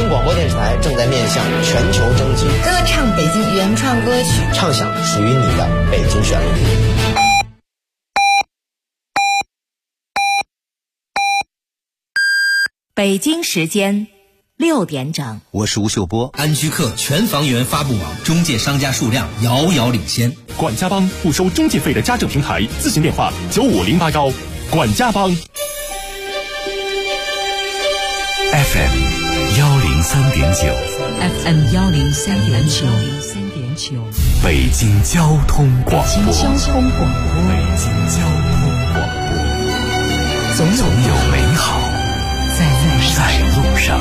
京广播电视台正在面向全球征集歌唱北京原创歌曲， 唱响属于你的北京旋律。 北京时间6点整， 我是吴秀波。 安居客全房源发布网，中介商家数量遥遥领先。 管家帮不收中介费的家政平台，咨询电话95081。管家帮 FM 103.9 FM 103.9， 北京交通广播。 北京交通广播，总有美好在路上。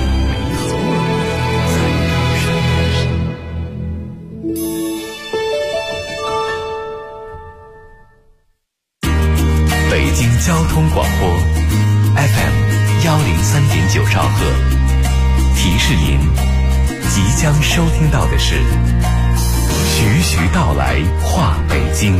北京交通广播 FM 103.9兆赫，提示您即将收听到的是徐徐道来话北京。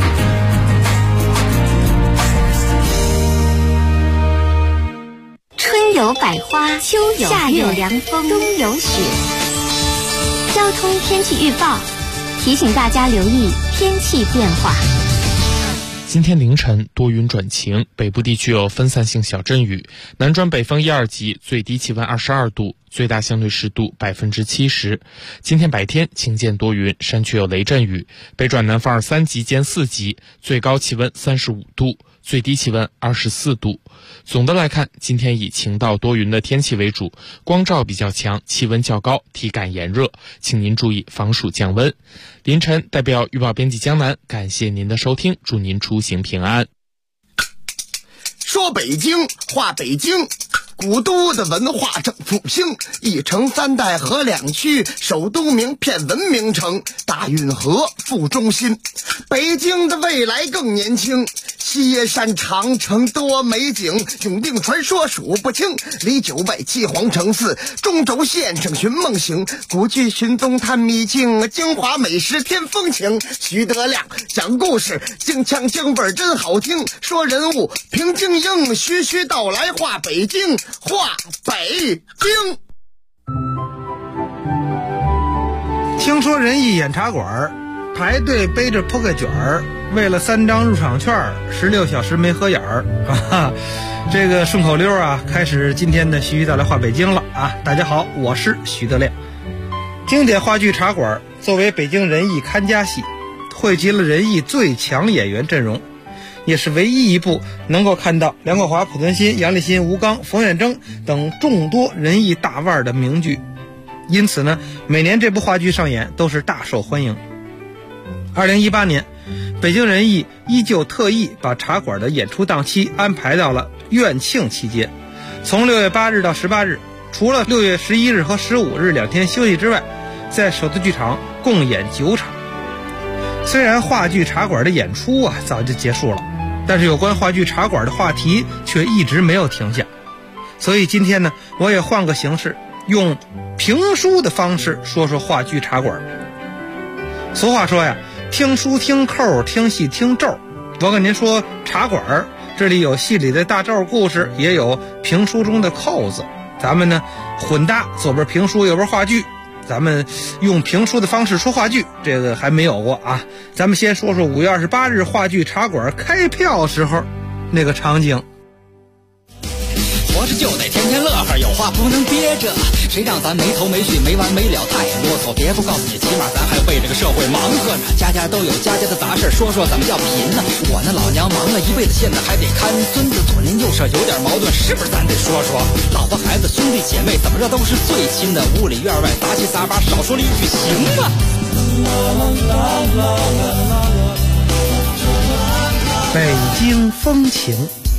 春有百花，秋有夏有凉风，冬有雪。交通天气预报提醒大家留意天气变化。 今天凌晨多云转晴，北部地区有分散性小阵雨，南转北风1、2级，最低气温22度，最大相对湿度70%。今天白天晴间多云，山区有雷阵雨，北转南风2、3级兼4级，最高气温35度，最低气温24度。总的来看，今天以晴到多云的天气为主，光照比较强，气温较高，体感炎热，请您注意防暑降温。凌晨代表预报编辑江南，感谢您的收听，祝您出行平安。 说北京话北京，古都的文化正复兴，一城三代合两区，首都名片文明城，大运河副中心。北京的未来更年轻，西山长城多美景，永定传说数不清，离九外七皇城寺，中轴线上寻梦行，古剧寻踪探秘境，京华美食添风情。徐德亮讲故事，京腔京味真好听，说人物评京英，徐徐道来话北京，话北京。 听说仁义眼茶馆排队背着扑克卷儿，为了3张入场券16小时没合眼儿啊！这个顺口溜啊，开始今天的徐徐道来话北京了啊！大家好，我是徐德亮。经典话剧茶馆作为北京仁义看家戏，汇集了仁义最强演员阵容，也是唯一一部能够看到梁国华、濮存昕、杨立新、吴刚、冯远征等众多仁义大腕的名剧。因此呢，每年这部话剧上演都是大受欢迎。2018年，北京仁义依旧特意把茶馆的演出档期安排到了院庆期间，从6月8日到18日，除了6月11日和15日2天休息之外，在首都剧场共演9场。虽然话剧茶馆的演出啊早就结束了，但是有关话剧茶馆的话题却一直没有停下。所以今天呢，我也换个形式，用评书的方式说说话剧茶馆。俗话说呀，听书听扣，听戏听咒。我跟您说，茶馆这里有戏里的大咒故事，也有评书中的扣子。咱们呢混搭，左边评书右边话剧，咱们用评书的方式说话剧，这个还没有过啊。咱们先说说5月28日话剧茶馆开票时候那个场景。 活着就得天天乐呵，有话不能憋着，谁让咱没头没绪没完没了太啰嗦。别不告诉你，起码咱还为这个社会忙活呢。家家都有家家的杂事，说说怎么叫贫呢？我那老娘忙了一辈子，现在还得看孙子，左邻右舍有点矛盾，是不是咱得说说？老婆孩子兄弟姐妹怎么着都是最亲的，屋里院外杂七杂八，少说了一句行吗？ 北京风情。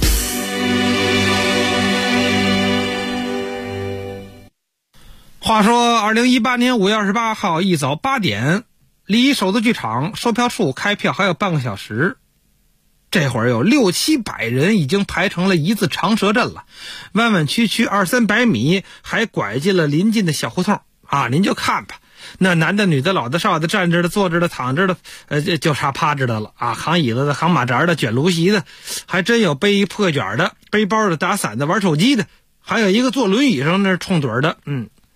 话说2018年5月28号一早8点，离首都剧场售票处开票还有半个小时，这会儿有600-700人已经排成了一字长蛇阵了，弯弯曲曲200-300米，还拐进了临近的小胡同啊！您就看吧，那男的女的老的少的，站着的坐着的躺着的，就差趴着的了啊！扛椅子的，扛马扎的，卷芦席的，还真有背破卷的，背包的，打伞的，玩手机的，还有一个坐轮椅上那冲盹的。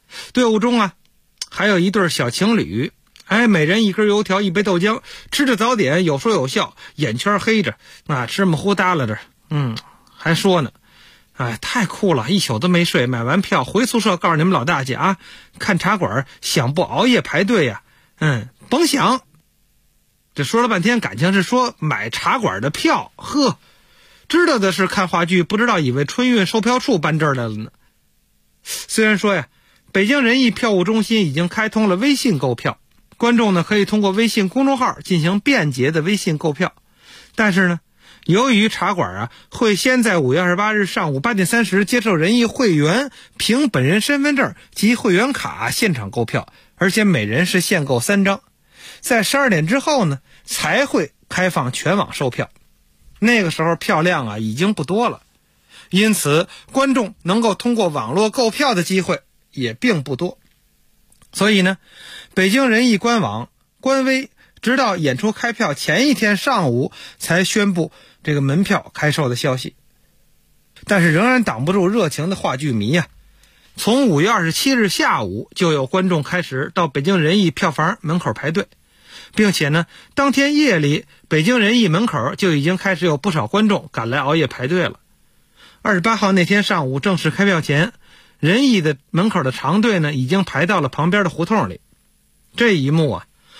队伍中啊，还有一对小情侣，每人一根油条一杯豆浆，吃着早点有说有笑，眼圈黑着，芝麻糊耷拉着，还说呢，太酷了，一宿都没睡，买完票回宿舍告诉你们老大姐啊，看茶馆想不熬夜排队呀，甭想。这说了半天，感情是说买茶馆的票，知道的是看话剧，不知道以为春运售票处搬这儿来了呢。虽然说呀，北京人艺票务中心已经开通了微信购票，观众呢可以通过微信公众号进行便捷的微信购票，但是呢，由于茶馆会先在5月28日上午8点30接受人艺会员凭本人身份证及会员卡现场购票，而且每人是限购3张，在12点之后呢才会开放全网售票，那个时候票量已经不多了，因此观众能够通过网络购票的机会也并不多。所以呢，北京人艺官网官微直到演出开票前一天上午才宣布这个门票开售的消息，但是仍然挡不住热情的话剧迷从5月27日下午就有观众开始到北京人艺票房门口排队，并且呢，当天夜里北京人艺门口就已经开始有不少观众赶来熬夜排队了。28号那天上午正式开票前，人艺的门口的长队呢已经排到了旁边的胡同里。这一幕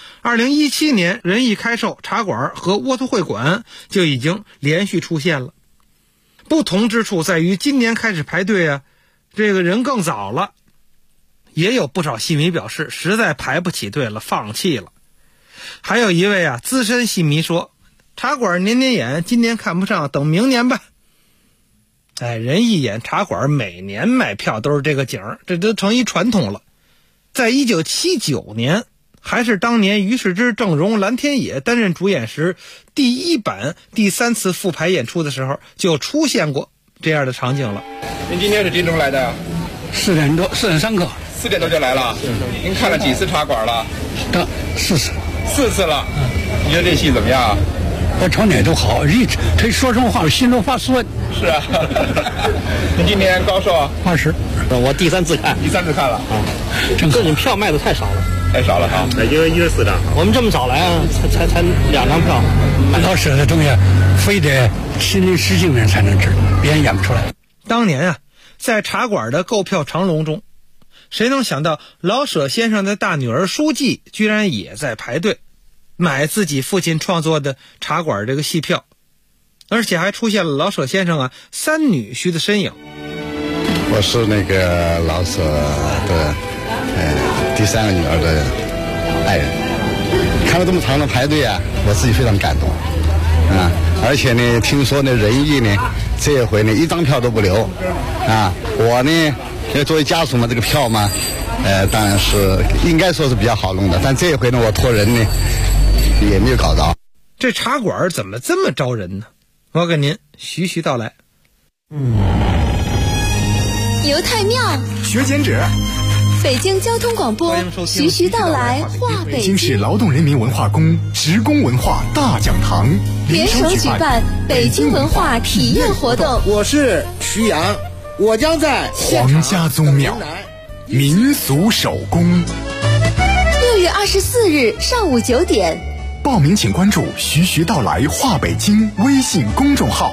2017年人艺开售茶馆和窝头会馆就已经连续出现了。不同之处在于今年开始排队这个人更早了，也有不少戏迷表示实在排不起队了，放弃了。还有一位资深戏迷说，茶馆年年演，今年看不上，等明年吧。人艺演茶馆每年买票都是这个景，这都成一传统了。在1979年，还是当年于世之、郑荣、蓝天野担任主演时，第1版第3次复排演出的时候就出现过这样的场景了。 您今天是几点钟来的？4点多，4点上课。4点多就来了？您看了几次茶馆了？4次。4次了。你觉得这戏怎么样？我瞅哪都好，这说什么话我心都发酸。是啊。您今年高寿？20。 我第3次看。 第3次看了最近票卖的太少了。 太少了北京1月4张。 我们这么早来才2张票。 老舍的东西非得亲临实境人才能知道，别人演不出来。 当年在茶馆的购票长龙中，谁能想到老舍先生的大女儿书记居然也在排队买自己父亲创作的茶馆这个戏票，而且还出现了老舍先生3女婿的身影。 我是那个老舍的第3个女儿的爱人，看了这么长的排队我自己非常感动而且呢，听说呢人艺呢这回呢1张票都不留我呢作为家属嘛，这个票嘛当然是应该说是比较好弄的，但这回呢我托人呢也没有搞着。 这茶馆怎么这么招人呢？我给您徐徐道来。 犹太庙学剪纸， 北京交通广播徐徐道来话北京。 北京市劳动人民文化宫职工文化大讲堂联手举办北京文化体验活动。 我是徐阳，我将在皇家宗庙民俗手工。 6月24日上午9点， 报名请关注徐徐道来话北京微信公众号。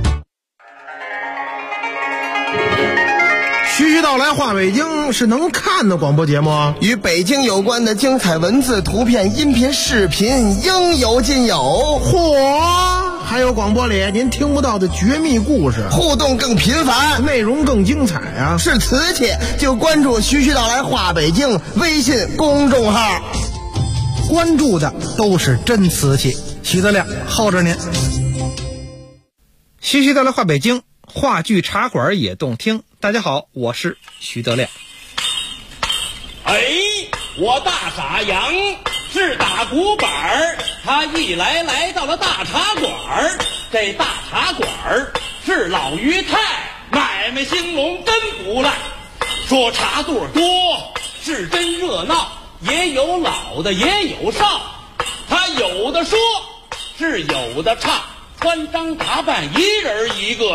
徐徐道来话北京是能看的广播节目，与北京有关的精彩文字、图片、音频、视频应有尽有。嚯！还有广播里您听不到的绝密故事，互动更频繁，内容更精彩是瓷器就关注徐徐道来话北京微信公众号，关注的都是真瓷器。徐德亮候着您。 徐徐道来话北京，话剧茶馆也动听。大家好，我是徐德亮。 我大傻羊是打鼓板儿，他一来到了大茶馆儿。这大茶馆儿是老于太，买卖兴隆真不赖。说茶座多是真热闹，也有老的也有少。他有的说是有的唱，穿张打扮一人一个样。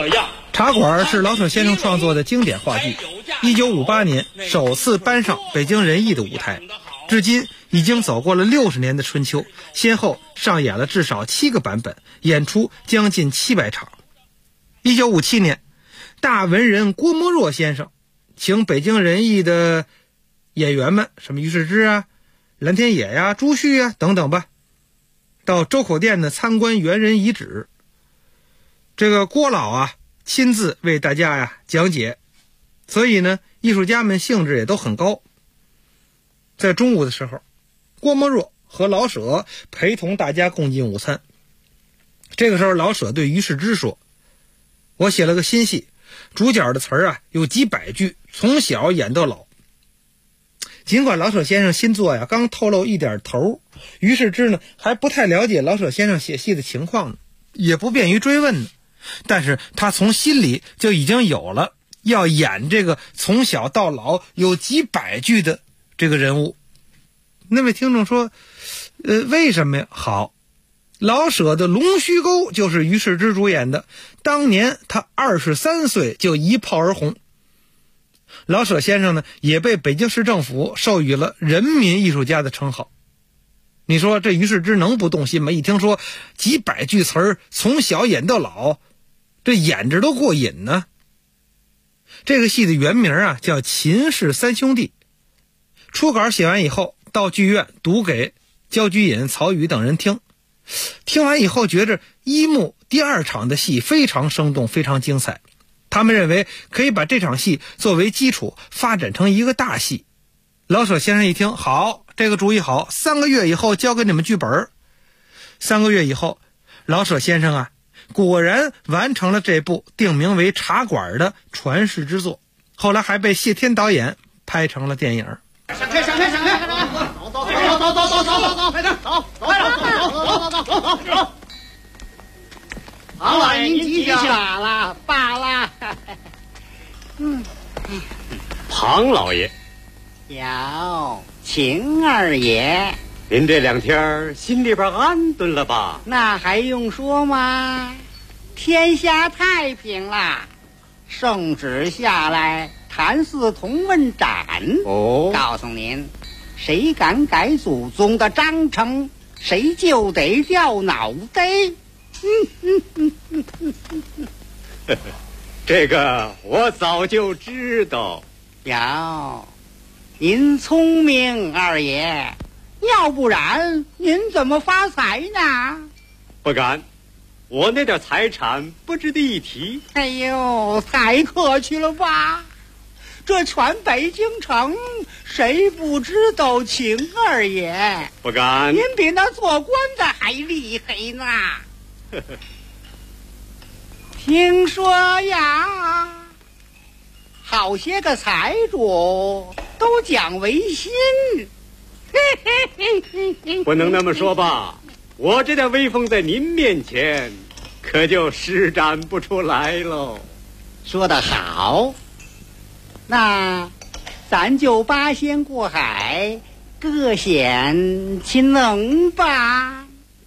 茶馆是老舍先生创作的经典话剧，1958年首次搬上北京人艺的舞台，至今已经走过了60年的春秋，先后上演了至少7个版本，演出将近700场。1957年，大文人郭沫若先生请北京人艺的演员们，什么于世之啊、蓝天野呀、朱旭啊等等吧，到周口店呢参观猿人遗址。这个郭老啊亲自为大家呀讲解，所以呢艺术家们兴致也都很高。在中午的时候，郭沫若和老舍陪同大家共进午餐。这个时候老舍对于世之说，我写了个新戏，主角的词儿啊有几百句，从小演到老。尽管老舍先生新作呀刚透露一点头，于世之呢还不太了解老舍先生写戏的情况呢，也不便于追问呢，但是他从心里就已经有了要演这个从小到老有几百句的这个人物。那位听众说，为什么呀？好，老舍的《龙须沟》就是于世之主演的，当年他23岁就一炮而红。老舍先生呢也被北京市政府授予了人民艺术家的称号。你说这于世之能不动心吗？一听说几百句词儿从小演到老，这演着都过瘾呢。这个戏的原名啊叫《秦氏三兄弟》，初稿写完以后到剧院读给焦菊隐、曹禺等人听，听完以后觉着一幕第2场的戏非常生动，非常精彩。他们认为可以把这场戏作为基础发展成一个大戏。老舍先生一听，好，这个主意好，3个月以后交给你们剧本。3个月以后，老舍先生啊果然完成了这部定名为《茶馆》的传世之作，后来还被谢天导演拍成了电影。 闪开，快点，走！唐老爷您吉祥了，罢了。 庞老爷， 有秦二爷， 您这2天心里边安顿了吧？ 那还用说吗？天下太平了，圣旨下来，谭嗣同问斩。告诉您，谁敢改祖宗的章程，谁就得掉脑袋。 这个我早就知道。 哟，您聪明，二爷，要不然您怎么发财呢？ 不敢，我那点财产不值得一提。 哎呦，太客气了吧，这全北京城谁不知道秦二爷？ 不敢， 您比那做官的还厉害呢。听说呀，好些个财主都讲维新。 不能那么说吧，我这点威风在您面前可就施展不出来喽。 说得好，那咱就八仙过海，各显其能吧。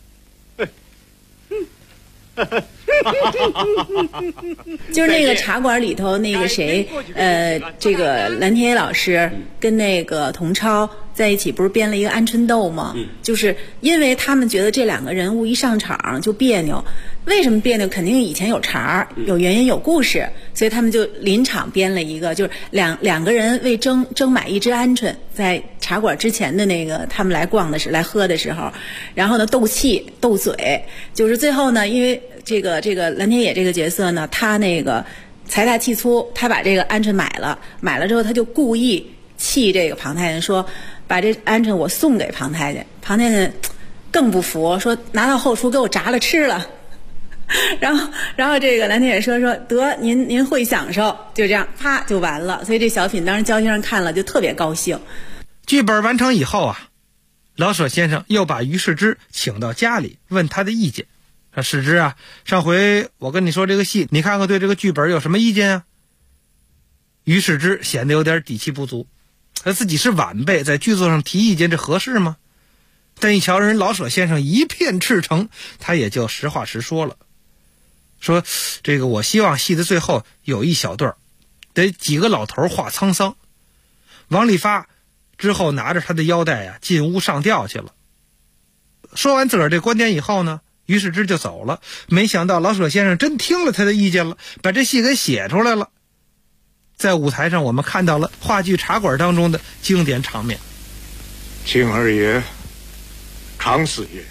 就是那个茶馆里头那个谁，这个蓝天野老师跟那个童超在一起，不是编了一个鹌鹑豆吗？就是因为他们觉得这2个人物一上场就别扭。为什么别扭？肯定以前有茬，有原因，有故事，所以他们就临场编了一个，就是两个人为争买一只鹌鹑，在茶馆之前的那个他们来喝的时候，然后呢斗气斗嘴，就是最后呢，因为这个蓝天野这个角色呢，他那个财大气粗，他把这个鹌鹑买了之后，他就故意气这个庞太监，说把这鹌鹑我送给庞太监，庞太监更不服，说拿到后厨给我炸了吃了。然后这个蓝天野说得您会享受，就这样啪就完了。所以这小品当时焦先生看了就特别高兴。 剧本完成以后啊，老舍先生又把于世之请到家里问他的意见。世之啊，上回我跟你说这个戏，你看看对这个剧本有什么意见啊？于世之显得有点底气不足，他自己是晚辈，在剧作上提意见，这合适吗？但一瞧人老舍先生一片赤诚，他也就实话实说了。 说这个我希望戏的最后有一小段得几个老头画沧桑。王利发之后拿着他的腰带进屋上吊去了。说完自个儿这观点以后呢，于世之就走了。没想到老舍先生真听了他的意见了，把这戏给写出来了。在舞台上我们看到了话剧《茶馆》当中的经典场面。 秦二爷，常四爷，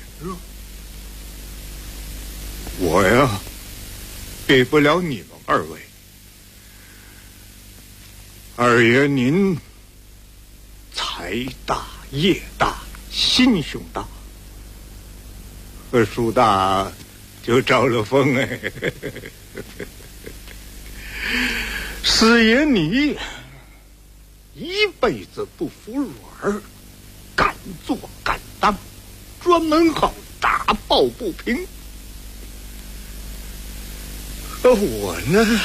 我呀比不了你们二位。二爷您财大业大心胸大，树大就招了风哎。四爷你一辈子不服软，敢做敢当，专门好打抱不平。我呢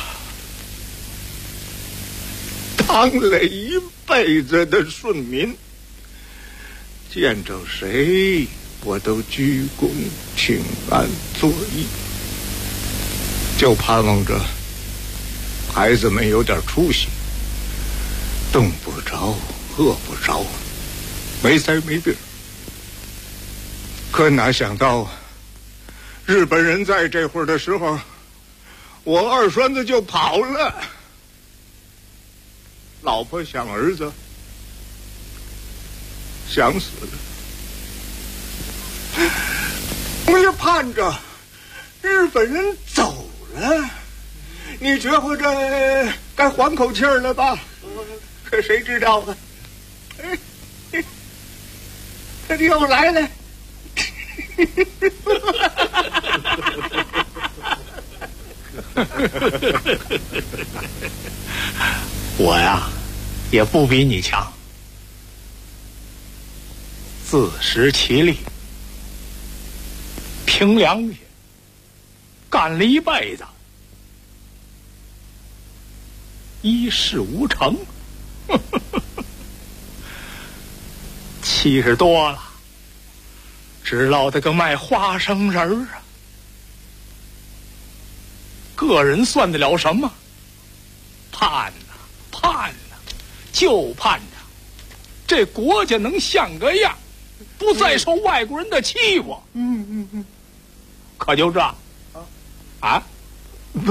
当了一辈子的顺民，见着谁我都鞠躬请安作揖，就盼望着孩子们有点出息，冻不着饿不着，没灾没病。可哪想到日本人在这会儿的时候，我二栓子就跑了，老婆想儿子，想死了。我也盼着日本人走了，你觉乎这该缓口气儿了吧？可谁知道啊？他又来了。我呀也不比你强，自食其力，凭良心干了一辈子，一事无成。70多了，只落得个卖花生仁儿啊。个人算得了什么？盼呐盼呐，就盼着这国家能像个样，不再受外国人的欺负。可就这啊？不，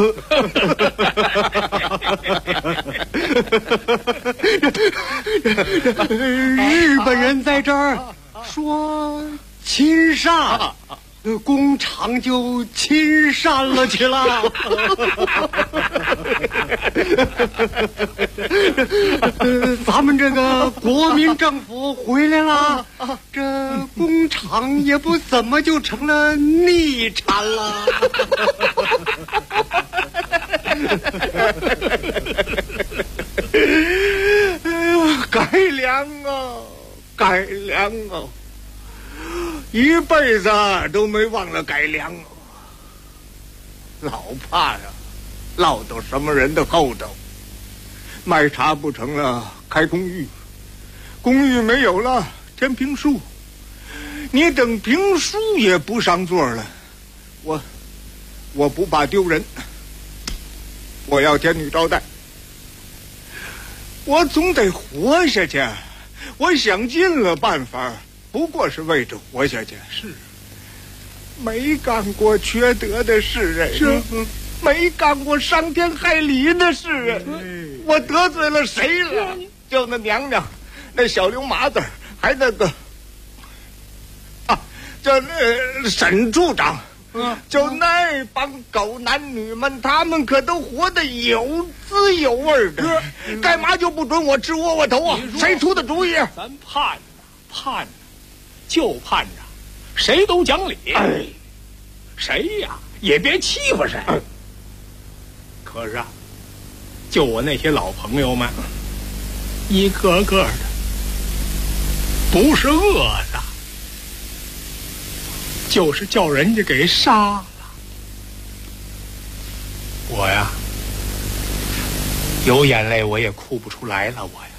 日本人在这儿说亲善，工厂就亲善了去了。咱们这个国民政府回来了，这工厂也不怎么就成了逆产了。 改良啊，改良啊！一辈子都没忘了改良啊！老怕呀，落到什么人的后头。卖茶不成了，开公寓；公寓没有了，添评书。你等评书也不上座了，我不怕丢人，我要天女招待。我总得活下去，我想尽了办法，不过是为着活下去。是，没干过缺德的事，是，没干过伤天害理的事。我得罪了谁了？就那娘娘，那小刘麻子，还那个叫那沈处长。就那帮狗男女们，他们可都活得有滋有味的，干嘛就不准我吃窝窝头啊？谁出的主意？咱盼盼，就盼着谁都讲理，谁呀也别欺负谁。可是啊，就我那些老朋友们，一个个的不是饿的，就是叫人家给杀了。我呀，有眼泪我也哭不出来了。我呀，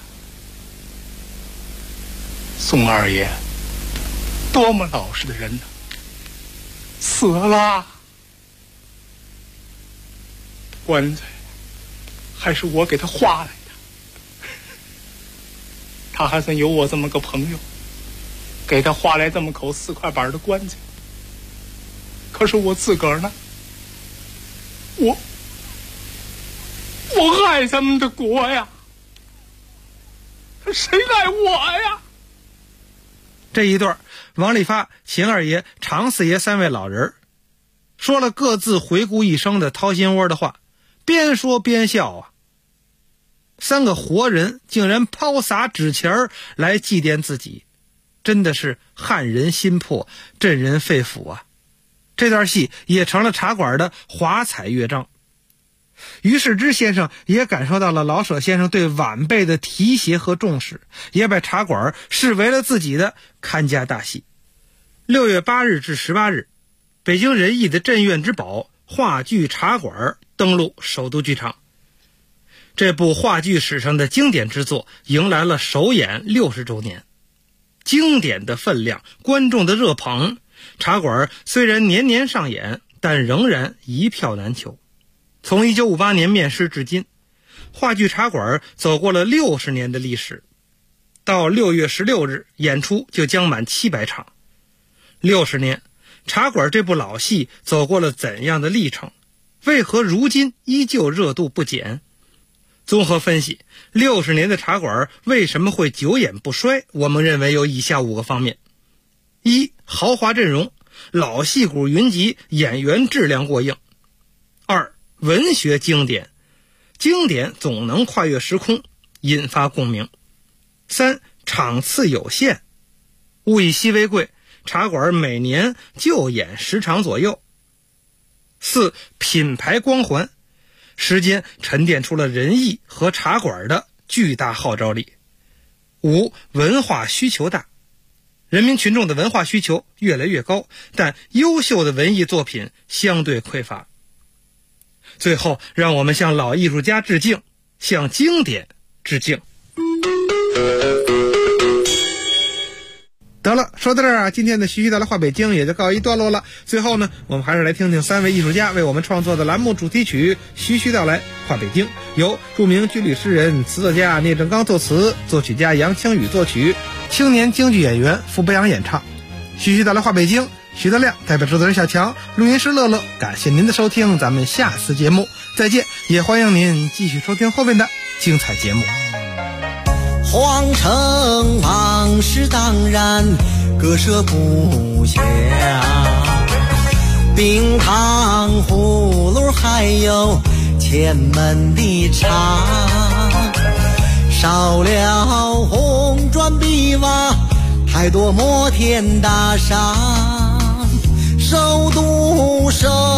宋二爷多么老实的人呢，死了， 棺材还是我给他画来的，他还算有我这么个朋友，给他画来这么口4块板的棺材。可是我自个儿呢，我爱咱们的国呀，谁爱我呀？ 这一段，王利发、秦二爷、常四爷3位老人说了各自回顾一生的掏心窝的话，边说边笑啊。3个活人竟然抛洒纸钱来祭奠自己，真的是撼人心魄，震人肺腑啊！这段戏也成了茶馆的华彩乐章。于世之先生也感受到了老舍先生对晚辈的提携和重视，也把茶馆视为了自己的看家大戏。6月8日至18日，北京人艺的镇院之宝话剧茶馆登陆首都剧场。这部话剧史上的经典之作迎来了首演60周年。经典的分量，观众的热捧，茶馆虽然年年上演，但仍然一票难求。从1958年面世至今，话剧茶馆走过了60年的历史。到6月16日，演出就将满700场。60年，茶馆这部老戏走过了怎样的历程？为何如今依旧热度不减？综合分析，60年的茶馆为什么会久演不衰？我们认为有以下5个方面： 1. 豪华阵容，老戏骨云集，演员质量过硬。 2. 文学经典，经典总能跨越时空，引发共鸣。 3. 场次有限，物以稀为贵，茶馆每年就演10场左右。 4. 品牌光环，时间沉淀出了人艺和茶馆的巨大号召力。 5. 文化需求大，人民群众的文化需求越来越高，但优秀的文艺作品相对匮乏。最后，让我们向老艺术家致敬，向经典致敬。得了，说到这儿啊，今天的徐徐道来话北京也就告一段落了。最后呢，我们还是来听听3位艺术家为我们创作的栏目主题曲《徐徐道来话北京》，由著名军旅诗人、词作家聂政刚作词，作曲家杨清宇作曲，青年京剧演员傅博阳演唱。徐徐道来话北京，徐德亮代表制作人小强，录音师乐乐，感谢您的收听，咱们下次节目再见，也欢迎您继续收听后面的精彩节目。 皇城往事当然割舍不下，冰糖葫芦还有前门的茶，少了红砖碧瓦，太多摩天大厦，首都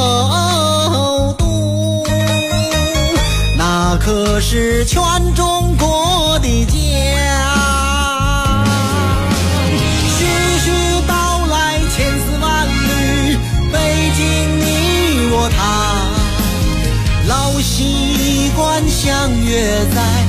那可是全中国的家。徐徐道来千丝万缕，北京你我他，老习惯相约在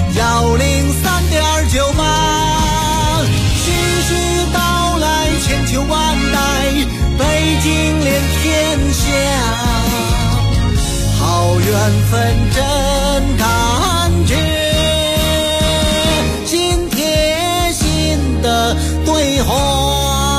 103.98。徐徐道来千秋万代，北京连天下，好缘分真感觉，心贴心的对话。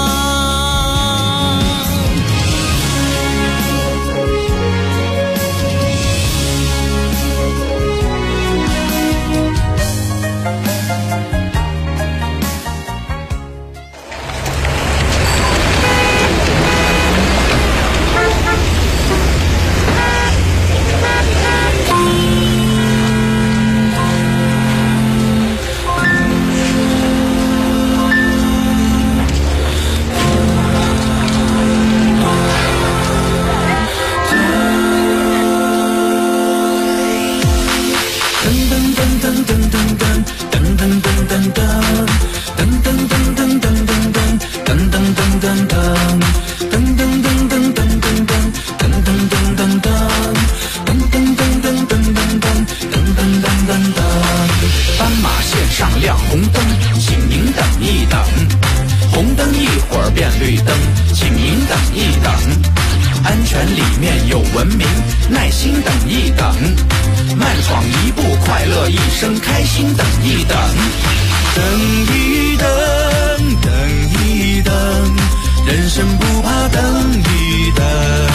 斑马线上亮红灯，请您等一等。红灯一会儿变绿灯，请您等一等。 安全里面有文明，耐心等一等，慢闯一步，快乐一生，开心等一等，等一等，等一等，人生不怕等一等，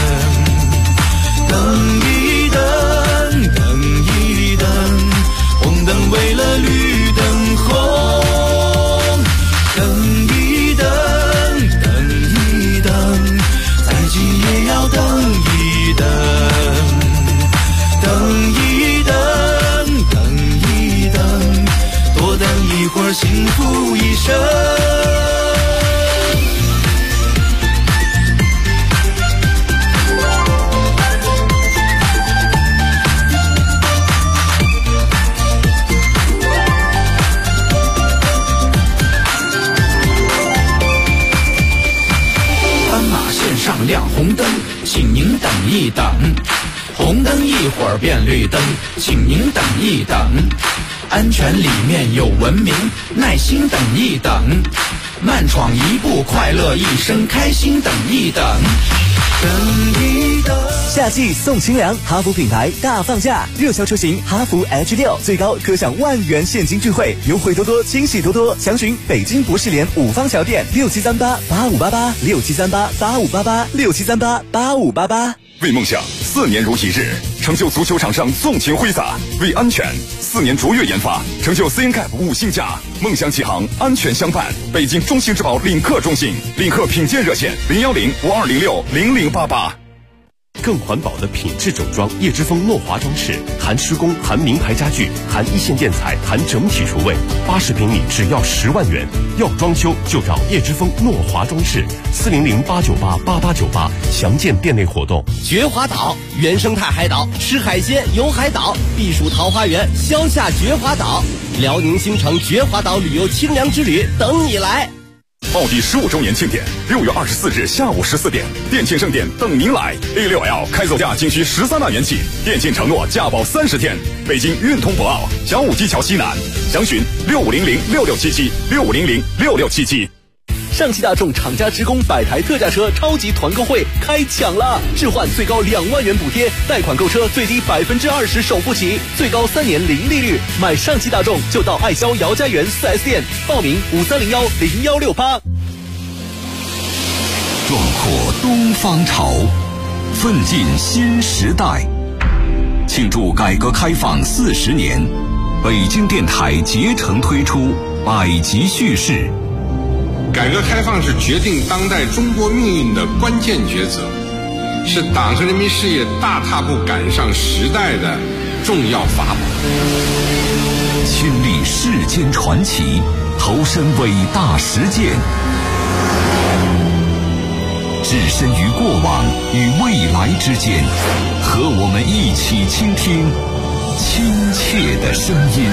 等一等，等一等，红灯为了绿灯红，等一等，等一等，再急也要等一等，等一等，等一等，多等一会儿，幸福一生。上亮红灯，请您等一等，红灯一会儿变绿灯，请您等一等，安全里面有文明，耐心等一等，慢闯一步，快乐一生，开心等一等，等一等。 夏季送清凉，哈弗品牌大放价，热销车型哈弗 H6 最高可享10000元现金钜惠，优惠多多，惊喜多多。详询北京博士联5方桥店673885886738858867388588。 为梦想4年如一日，成就足球场上纵情挥洒；为安全4年卓越研发，成就 CNCAP 5星价。梦想启航，安全相伴。北京中兴之宝领克中心，领克品鉴热线01052060088。 更环保的品质整装，叶之峰诺华装饰，含施工，含名牌家具，含一线建材，含整体厨卫，80平米只要10万元。要装修就找叶之峰诺华装饰，400-898-8898，详见店内活动。 绝华岛原生态海岛，吃海鲜游海岛，避暑桃花源，消夏绝华岛，辽宁新城绝华岛旅游清凉之旅等你来。 奥迪15周年庆典，6月24日下午14点，电庆盛典等您来。A6L 开走价仅需13万元起，电信承诺价保30天。北京运通博奥小武基桥西南，详询65006677，65006677。 上汽大众厂家职工100台特价车超级团购会开抢了，置换最高2万元补贴，贷款购车最低20%首付起，最高3年零利率。买上汽大众就到爱肖姚家园 4S 店，报名53010168。 壮阔东方潮，奋进新时代。庆祝改革开放40年，北京电台竭诚推出百集叙事。 改革开放是决定当代中国命运的关键抉择，是党和人民事业大踏步赶上时代的重要法宝。 亲历世间传奇，投身伟大实践，置身于过往与未来之间，和我们一起倾听亲切的声音。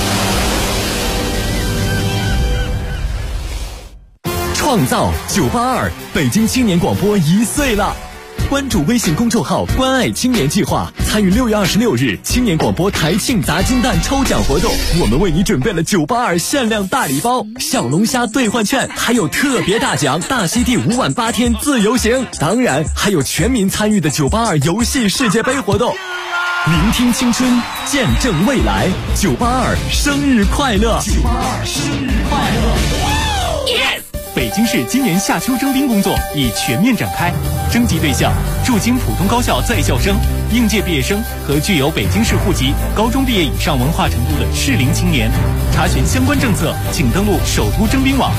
创造982，北京青年广播1岁了。关注微信公众号关爱青年计划，参与6月26日青年广播台庆砸金蛋抽奖活动，我们为你准备了982限量大礼包、小龙虾兑换券，还有特别大奖大溪地5晚8天自由行，当然还有全民参与的982游戏世界杯活动。聆听青春，见证未来，982生日快乐！982生日快乐 ！Yes。北京市今年夏秋征兵工作已全面展开，征集对象驻京普通高校在校生、应届毕业生和具有北京市户籍、高中毕业以上文化程度的适龄青年。查询相关政策，请登录首都征兵网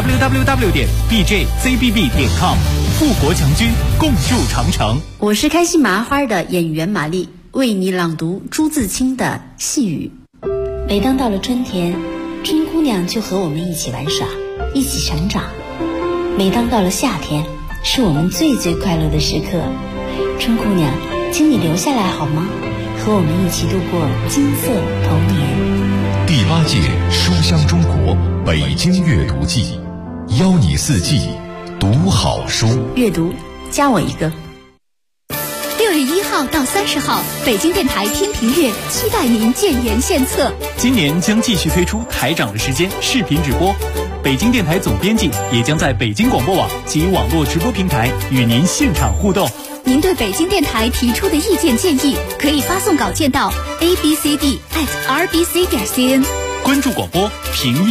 www.bjzbb.com。富国强军，共筑长城。 我是开心麻花的演员玛丽，为你朗读朱自清的《细雨》。每当到了春天，春姑娘就和我们一起玩耍，一起成长。每当到了夏天，是我们最最快乐的时刻。春姑娘，请你留下来好吗？和我们一起度过金色童年。 第8届书香中国北京阅读季，邀你四季读好书。 阅读，加我一个。 6月1号到30号，北京电台听评阅期待您建言献策。 今年将继续推出台长的时间视频直播，北京电台总编辑也将在北京广播网及网络直播平台与您现场互动。 您对北京电台提出的意见建议，可以发送稿件到 abcd@rbc.cn。 关注广播，评议。